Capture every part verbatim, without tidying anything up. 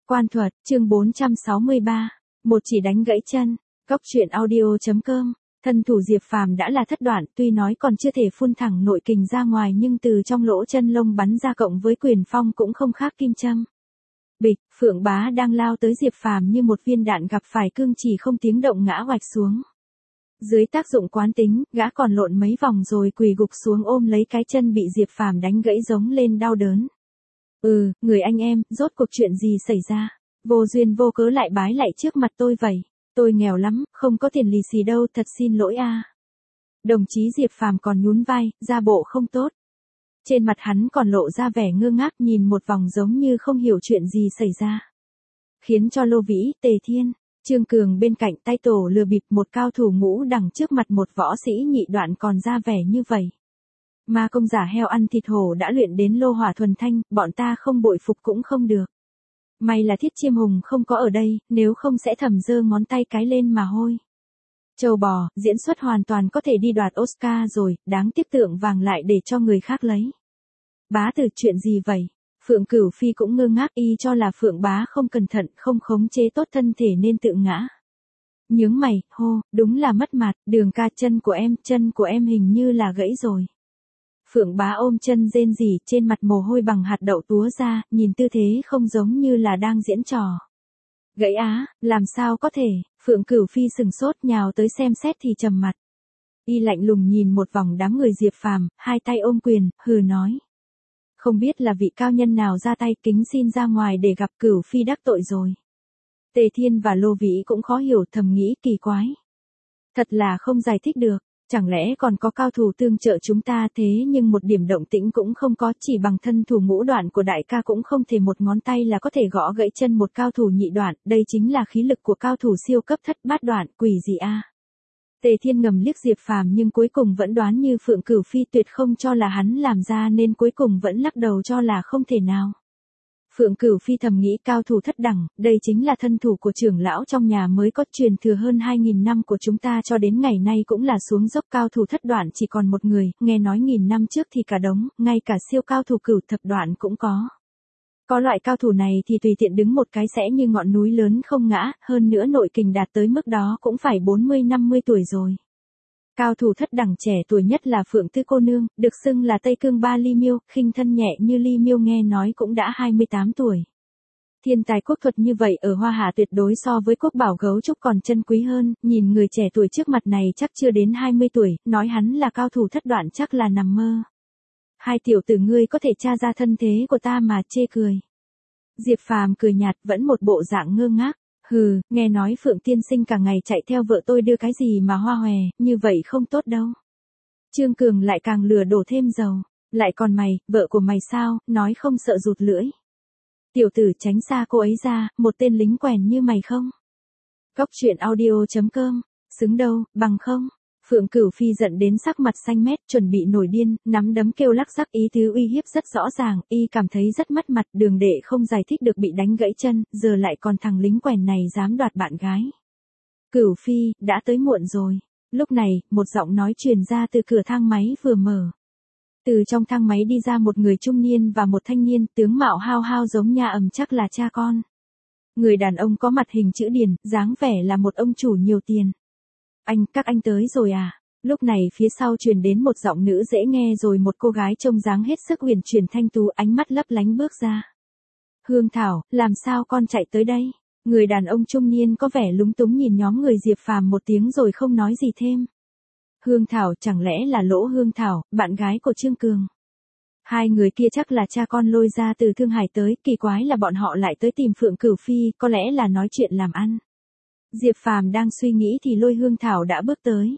Quan thuật, chương bốn trăm sáu mươi ba. Một chỉ đánh gãy chân. Góc truyện audio chấm com. Thân thủ Diệp Phàm đã là thất đoạn, tuy nói còn chưa thể phun thẳng nội kình ra ngoài nhưng từ trong lỗ chân lông bắn ra cộng với quyền phong cũng không khác kim châm. Bịch, Phượng Bá đang lao tới Diệp Phàm như một viên đạn gặp phải cương chỉ không tiếng động ngã oạch xuống. Dưới tác dụng quán tính, gã còn lộn mấy vòng rồi quỳ gục xuống ôm lấy cái chân bị Diệp Phàm đánh gãy giống lên đau đớn. Ừ, người anh em, rốt cuộc chuyện gì xảy ra? Vô duyên vô cớ lại bái lại trước mặt tôi vậy. Tôi nghèo lắm, không có tiền lì xì đâu, thật xin lỗi a. Đồng chí Diệp Phàm còn nhún vai, ra bộ không tốt. Trên mặt hắn còn lộ ra vẻ ngơ ngác nhìn một vòng giống như không hiểu chuyện gì xảy ra. Khiến cho Lô Vĩ, Tề Thiên, Trương Cường bên cạnh tay tổ lừa bịp một cao thủ ngũ đẳng trước mặt một võ sĩ nhị đoạn còn ra vẻ như vậy. Ma công giả heo ăn thịt hổ đã luyện đến lô hỏa thuần thanh, bọn ta không bội phục cũng không được. May là Thiết Chiêm Hùng không có ở đây, nếu không sẽ thầm giơ ngón tay cái lên mà hôi. Châu bò, diễn xuất hoàn toàn có thể đi đoạt Oscar rồi, đáng tiếc tượng vàng lại để cho người khác lấy. Bá Tử, chuyện gì vậy? Phượng Cửu Phi cũng ngơ ngác, y cho là Phượng Bá không cẩn thận, không khống chế tốt thân thể nên tự ngã. Nhướng mày, hô, đúng là mất mặt, Đường ca, chân của em, chân của em hình như là gãy rồi. Phượng Bá ôm chân rên rỉ, trên mặt mồ hôi bằng hạt đậu túa ra, nhìn tư thế không giống như là đang diễn trò. Gãy á, làm sao có thể? Phượng Cửu Phi sừng sốt nhào tới xem xét thì trầm mặt. Y lạnh lùng nhìn một vòng đám người Diệp Phàm, hai tay ôm quyền, hừ nói. Không biết là vị cao nhân nào ra tay, kính xin ra ngoài để gặp Cửu Phi đắc tội rồi. Tề Thiên và Lô Vĩ cũng khó hiểu, thầm nghĩ kỳ quái. Thật là không giải thích được. Chẳng lẽ còn có cao thủ tương trợ chúng ta, thế nhưng một điểm động tĩnh cũng không có, chỉ bằng thân thủ ngũ đoạn của đại ca cũng không thể một ngón tay là có thể gõ gãy chân một cao thủ nhị đoạn, đây chính là khí lực của cao thủ siêu cấp thất bát đoạn, quỷ gì a? Tề Thiên ngầm liếc Diệp Phàm nhưng cuối cùng vẫn đoán như Phượng Cửu Phi tuyệt không cho là hắn làm ra nên cuối cùng vẫn lắc đầu cho là không thể nào. Phượng Cửu Phi thầm nghĩ cao thủ thất đẳng, đây chính là thân thủ của trưởng lão trong nhà mới có, truyền thừa hơn hai nghìn năm của chúng ta cho đến ngày nay cũng là xuống dốc, cao thủ thất đoạn chỉ còn một người, nghe nói nghìn năm trước thì cả đống, ngay cả siêu cao thủ cửu thập đoạn cũng có. Có loại cao thủ này thì tùy tiện đứng một cái sẽ như ngọn núi lớn không ngã, hơn nữa nội kình đạt tới mức đó cũng phải bốn mươi năm mươi tuổi rồi. Cao thủ thất đẳng trẻ tuổi nhất là Phượng Tư cô nương, được xưng là Tây Cương Ba Ly Miêu, khinh thân nhẹ như ly miêu nghe nói cũng đã hai mươi tám tuổi. Thiên tài quốc thuật như vậy ở Hoa Hà tuyệt đối so với quốc bảo gấu trúc còn chân quý hơn, nhìn người trẻ tuổi trước mặt này chắc chưa đến hai mươi tuổi, nói hắn là cao thủ thất đoạn chắc là nằm mơ. Hai tiểu tử ngươi có thể tra ra thân thế của ta mà chê cười. Diệp Phàm cười nhạt vẫn một bộ dạng ngơ ngác. Hừ, nghe nói Phượng tiên sinh cả ngày chạy theo vợ tôi đưa cái gì mà hoa hòe, như vậy không tốt đâu. Trương Cường lại càng lừa đổ thêm dầu. Lại còn mày, vợ của mày sao, nói không sợ rụt lưỡi. Tiểu tử tránh xa cô ấy ra, một tên lính quèn như mày không. Góc truyện audio chấm com, xứng đâu, bằng không. Phượng Cửu Phi giận đến sắc mặt xanh mét, chuẩn bị nổi điên, nắm đấm kêu lắc rắc, ý tứ uy hiếp rất rõ ràng, y cảm thấy rất mất mặt, Đường đệ không giải thích được bị đánh gãy chân, giờ lại còn thằng lính quèn này dám đoạt bạn gái. Cửu Phi, đã tới muộn rồi. Lúc này, một giọng nói truyền ra từ cửa thang máy vừa mở. Từ trong thang máy đi ra một người trung niên và một thanh niên, tướng mạo hao hao giống nha ầm chắc là cha con. Người đàn ông có mặt hình chữ điền, dáng vẻ là một ông chủ nhiều tiền. Anh, các anh tới rồi à? Lúc này phía sau truyền đến một giọng nữ dễ nghe rồi một cô gái trông dáng hết sức huyền chuyển thanh tú, ánh mắt lấp lánh bước ra. Hương Thảo, làm sao con chạy tới đây? Người đàn ông trung niên có vẻ lúng túng nhìn nhóm người Diệp Phàm một tiếng rồi không nói gì thêm. Hương Thảo, chẳng lẽ là Lỗ Hương Thảo, bạn gái của Trương Cường? Hai người kia chắc là cha con lôi ra từ Thương Hải tới, kỳ quái là bọn họ lại tới tìm Phượng Cửu Phi, có lẽ là nói chuyện làm ăn. Diệp Phàm đang suy nghĩ thì Lôi Hương Thảo đã bước tới.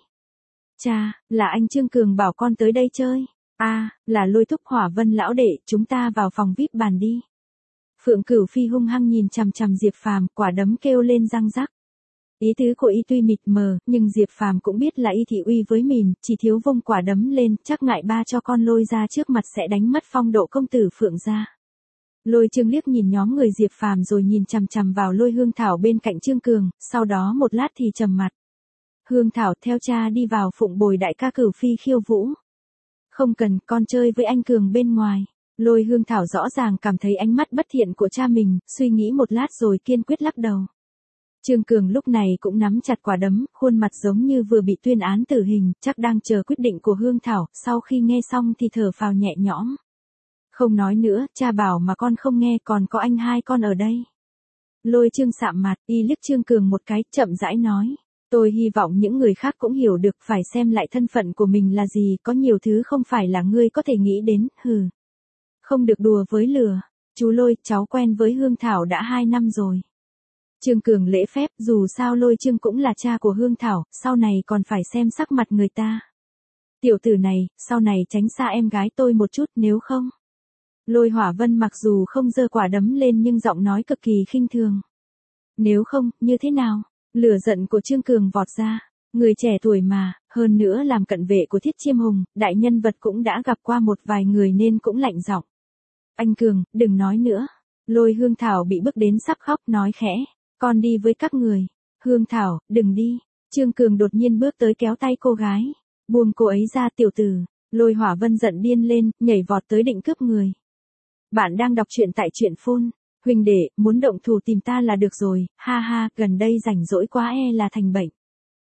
Cha, là anh Trương Cường bảo con tới đây chơi. A, à, là Lôi thúc Hỏa Vân lão đệ, chúng ta vào phòng vi ai pi bàn đi. Phượng Cửu Phi hung hăng nhìn chằm chằm Diệp Phàm, quả đấm kêu lên răng rắc. Ý tứ của y tuy mịt mờ, nhưng Diệp Phàm cũng biết là y thị uy với mình, chỉ thiếu vung quả đấm lên, chắc ngại ba cho con Lôi ra trước mặt sẽ đánh mất phong độ công tử Phượng gia. Lôi Trương liếc nhìn nhóm người Diệp Phàm rồi nhìn chằm chằm vào Lôi Hương Thảo bên cạnh Trương Cường, sau đó một lát thì trầm mặt. Hương Thảo, theo cha đi vào phụng bồi đại ca Cửu Phi khiêu vũ. Không cần, con chơi với anh Cường bên ngoài. Lôi Hương Thảo rõ ràng cảm thấy ánh mắt bất thiện của cha mình, suy nghĩ một lát rồi kiên quyết lắc đầu. Trương Cường lúc này cũng nắm chặt quả đấm, khuôn mặt giống như vừa bị tuyên án tử hình, chắc đang chờ quyết định của Hương Thảo, sau khi nghe xong thì thở phào nhẹ nhõm. Không nói nữa, cha bảo mà con không nghe, còn có anh hai con ở đây. Lôi Trương sạm mặt, y liếc Trương Cường một cái, chậm rãi nói. Tôi hy vọng những người khác cũng hiểu được, phải xem lại thân phận của mình là gì, có nhiều thứ không phải là ngươi có thể nghĩ đến, hừ. Không được đùa với lửa. Chú Lôi, cháu quen với Hương Thảo đã hai năm rồi. Trương Cường lễ phép, dù sao Lôi Trương cũng là cha của Hương Thảo, sau này còn phải xem sắc mặt người ta. Tiểu tử này, sau này tránh xa em gái tôi một chút, nếu không. Lôi Hỏa Vân mặc dù không giơ quả đấm lên nhưng giọng nói cực kỳ khinh thường. Nếu không, như thế nào? Lửa giận của Trương Cường vọt ra. Người trẻ tuổi mà, hơn nữa làm cận vệ của Thiết Chiêm Hùng, đại nhân vật cũng đã gặp qua một vài người nên cũng lạnh giọng. Anh Cường, đừng nói nữa. Lôi Hương Thảo bị bức đến sắp khóc, nói khẽ. Con đi với các người. Hương Thảo, đừng đi. Trương Cường đột nhiên bước tới kéo tay cô gái. Buông cô ấy ra, tiểu tử. Lôi Hỏa Vân giận điên lên, nhảy vọt tới định cướp người. Bạn đang đọc truyện tại truyện phun. Huỳnh đệ, muốn động thủ tìm ta là được rồi, ha ha, gần đây rảnh rỗi quá e là thành bệnh.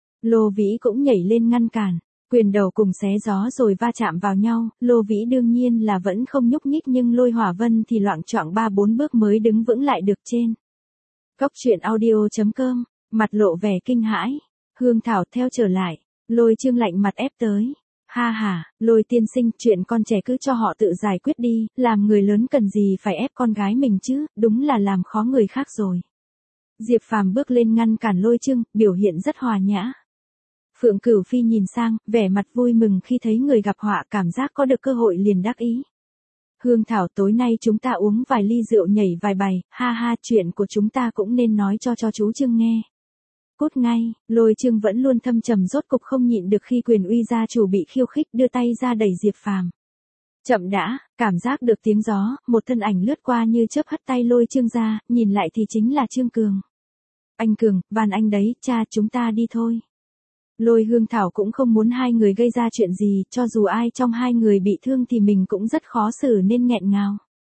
Lô Vĩ cũng nhảy lên ngăn cản, quyền đầu cùng xé gió rồi va chạm vào nhau, Lô Vĩ đương nhiên là vẫn không nhúc nhích nhưng Lôi Hỏa Vân thì loạng choạng ba bốn bước mới đứng vững lại được trên. Cốc truyện audio chấm com, mặt lộ vẻ kinh hãi, Hương Thảo theo trở lại, Lôi Trương lạnh mặt ép tới. Ha ha, Lôi tiên sinh, chuyện con trẻ cứ cho họ tự giải quyết đi, làm người lớn cần gì phải ép con gái mình chứ, đúng là làm khó người khác rồi. Diệp Phàm bước lên ngăn cản Lôi Trương, biểu hiện rất hòa nhã. Phượng Cửu Phi nhìn sang, vẻ mặt vui mừng khi thấy người gặp họa, cảm giác có được cơ hội liền đắc ý. Hương Thảo, tối nay chúng ta uống vài ly rượu, nhảy vài bài, ha ha, chuyện của chúng ta cũng nên nói cho cho chú Trương nghe. Cút ngay, Lôi Trương vẫn luôn thâm trầm rốt cục không nhịn được khi quyền uy gia chủ bị khiêu khích, đưa tay ra đẩy Diệp Phàm. Chậm đã, cảm giác được tiếng gió, một thân ảnh lướt qua như chớp hất tay Lôi Trương ra, nhìn lại thì chính là Trương Cường. Anh Cường, van anh đấy, cha, chúng ta đi thôi. Lôi Hương Thảo cũng không muốn hai người gây ra chuyện gì, cho dù ai trong hai người bị thương thì mình cũng rất khó xử nên nghẹn ngào.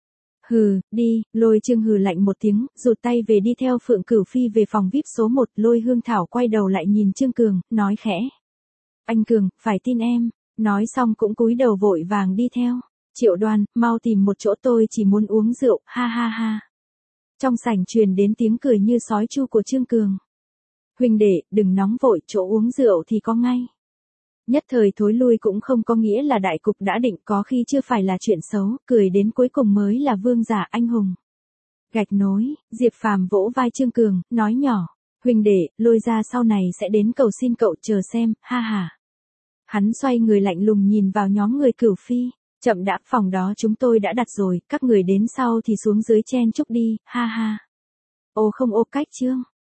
Hừ, đi, Lôi Trương hừ lạnh một tiếng, rụt tay về đi theo Phượng Cửu Phi về phòng vi ai pi số một, Lôi Hương Thảo quay đầu lại nhìn Trương Cường, nói khẽ. Anh Cường, phải tin em, nói xong cũng cúi đầu vội vàng đi theo. Triệu Đoan, mau tìm một chỗ, tôi chỉ muốn uống rượu, ha ha ha. Trong sảnh truyền đến tiếng cười như sói chu của Trương Cường. Huỳnh đệ, đừng nóng vội, chỗ uống rượu thì có ngay. Nhất thời thối lui cũng không có nghĩa là đại cục đã định, có khi chưa phải là chuyện xấu, cười đến cuối cùng mới là vương giả anh hùng. Gạch nối, Diệp Phàm vỗ vai Trương Cường, nói nhỏ, huỳnh đệ, Lôi ra sau này sẽ đến cầu xin cậu chờ xem, ha ha. Hắn xoay người lạnh lùng nhìn vào nhóm người Cửu Phi, chậm đã, phòng đó chúng tôi đã đặt rồi, các người đến sau thì xuống dưới chen chúc đi, ha ha. Ô không ô cách Trương.